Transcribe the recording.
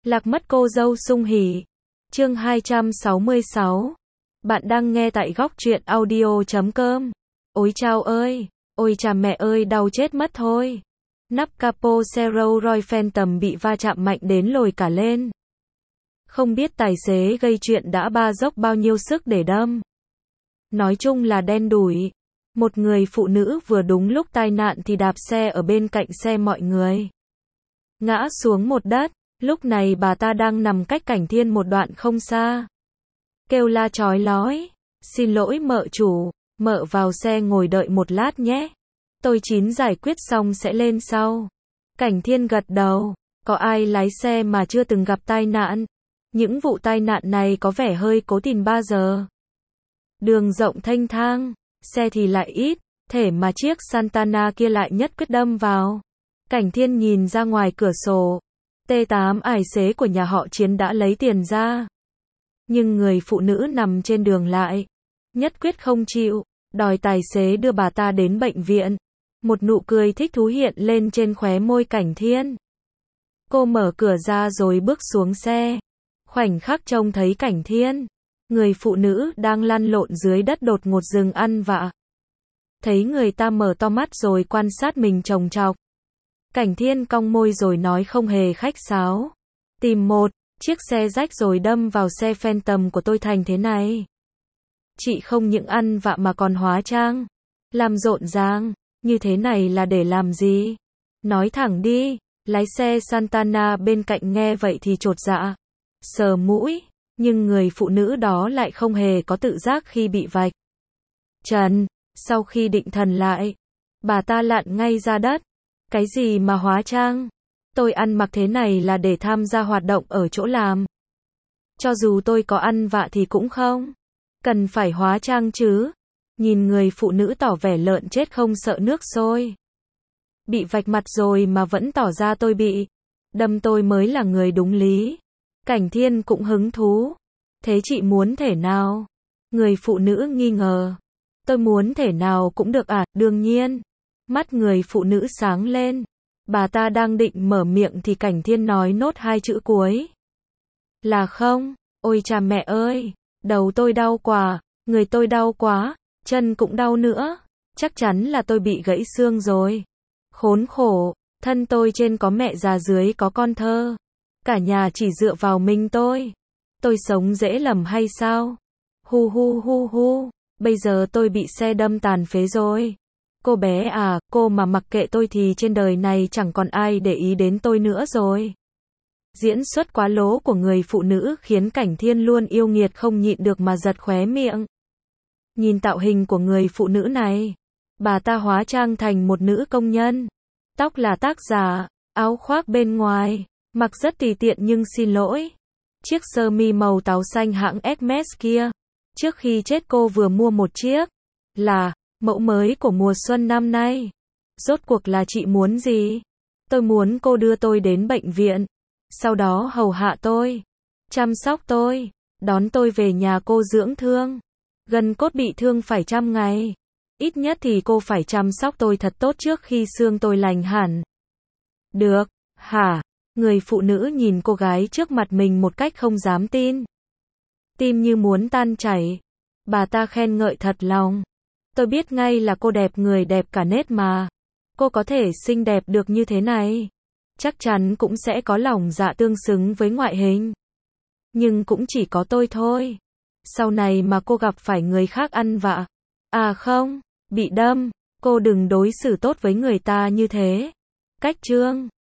Lạc mất cô dâu sung hỉ. Chương 266. Bạn đang nghe tại góc truyện audio.com. Ôi chao ơi, ôi cha mẹ ơi, đau chết mất thôi. Nắp capo xe Rolls Royce Phantom bị va chạm mạnh đến lồi cả lên. Không biết tài xế gây chuyện đã ba dốc bao nhiêu sức để đâm. Nói chung là đen đủi. Một người phụ nữ vừa đúng lúc tai nạn thì đạp xe ở bên cạnh xe mọi người. Ngã xuống một đất, lúc này bà ta đang nằm cách Cảnh Thiên một đoạn không xa. Kêu la chói lói, xin lỗi mợ chủ, mợ vào xe ngồi đợi một lát nhé. Tôi chín giải quyết xong sẽ lên sau. Cảnh Thiên gật đầu, có ai lái xe mà chưa từng gặp tai nạn. Những vụ tai nạn này có vẻ hơi cố tình bao giờ. Đường rộng thênh thang, xe thì lại ít, thể mà chiếc Santana kia lại nhất quyết đâm vào. Cảnh Thiên nhìn ra ngoài cửa sổ. T8 tài xế của nhà họ Chiến đã lấy tiền ra. Nhưng người phụ nữ nằm trên đường lại nhất quyết không chịu, đòi tài xế đưa bà ta đến bệnh viện. Một nụ cười thích thú hiện lên trên khóe môi Cảnh Thiên. Cô mở cửa ra rồi bước xuống xe. Khoảnh khắc trông thấy Cảnh Thiên, người phụ nữ đang lăn lộn dưới đất đột ngột dừng ăn vạ. Thấy người ta mở to mắt rồi quan sát mình chồng chọc. Cảnh Thiên cong môi rồi nói không hề khách sáo. Tìm một chiếc xe rách rồi đâm vào xe Phantom của tôi thành thế này. Chị không những ăn vạ mà còn hóa trang, làm rộn ràng, như thế này là để làm gì? Nói thẳng đi. Lái xe Santana bên cạnh nghe vậy thì chột dạ, sờ mũi, nhưng người phụ nữ đó lại không hề có tự giác khi bị vạch trần. Sau khi định thần lại, bà ta lặn ngay ra đất. Cái gì mà hóa trang? Tôi ăn mặc thế này là để tham gia hoạt động ở chỗ làm. Cho dù tôi có ăn vạ thì cũng không cần phải hóa trang chứ. Nhìn người phụ nữ tỏ vẻ lợn chết không sợ nước sôi. Bị vạch mặt rồi mà vẫn tỏ ra tôi bị đâm, tôi mới là người đúng lý. Cảnh Thiên cũng hứng thú. Thế chị muốn thể nào? Người phụ nữ nghi ngờ. Tôi muốn thể nào cũng được à? Đương nhiên. Mắt người phụ nữ sáng lên. Bà ta đang định mở miệng thì Cảnh Thiên nói nốt hai chữ cuối. Là không. Ôi cha mẹ ơi, đầu tôi đau quá, người tôi đau quá, chân cũng đau nữa. Chắc chắn là tôi bị gãy xương rồi. Khốn khổ, thân tôi trên có mẹ già dưới có con thơ. Cả nhà chỉ dựa vào mình tôi. Tôi sống dễ lầm hay sao? Hu hu hu hu, bây giờ tôi bị xe đâm tàn phế rồi. Cô bé à, cô mà mặc kệ tôi thì trên đời này chẳng còn ai để ý đến tôi nữa rồi. Diễn xuất quá lố của người phụ nữ khiến Cảnh Thiên luôn yêu nghiệt không nhịn được mà giật khóe miệng. Nhìn tạo hình của người phụ nữ này. Bà ta hóa trang thành một nữ công nhân. Tóc là tác giả, áo khoác bên ngoài, mặc rất tùy tiện nhưng xin lỗi. Chiếc sơ mi màu táo xanh hãng Hermes kia. Trước khi chết cô vừa mua một chiếc. Là mẫu mới của mùa xuân năm nay. Rốt cuộc là chị muốn gì? Tôi muốn cô đưa tôi đến bệnh viện. Sau đó hầu hạ tôi. Chăm sóc tôi. Đón tôi về nhà cô dưỡng thương. Gân cốt bị thương phải 100 ngày. Ít nhất thì cô phải chăm sóc tôi thật tốt trước khi xương tôi lành hẳn. Được, hả? Người phụ nữ nhìn cô gái trước mặt mình một cách không dám tin. Tim như muốn tan chảy. Bà ta khen ngợi thật lòng. Tôi biết ngay là cô đẹp người đẹp cả nết mà. Cô có thể xinh đẹp được như thế này. Chắc chắn cũng sẽ có lòng dạ tương xứng với ngoại hình. Nhưng cũng chỉ có tôi thôi. Sau này mà cô gặp phải người khác ăn vạ. À không, bị đâm. Cô đừng đối xử tốt với người ta như thế. Cách trương.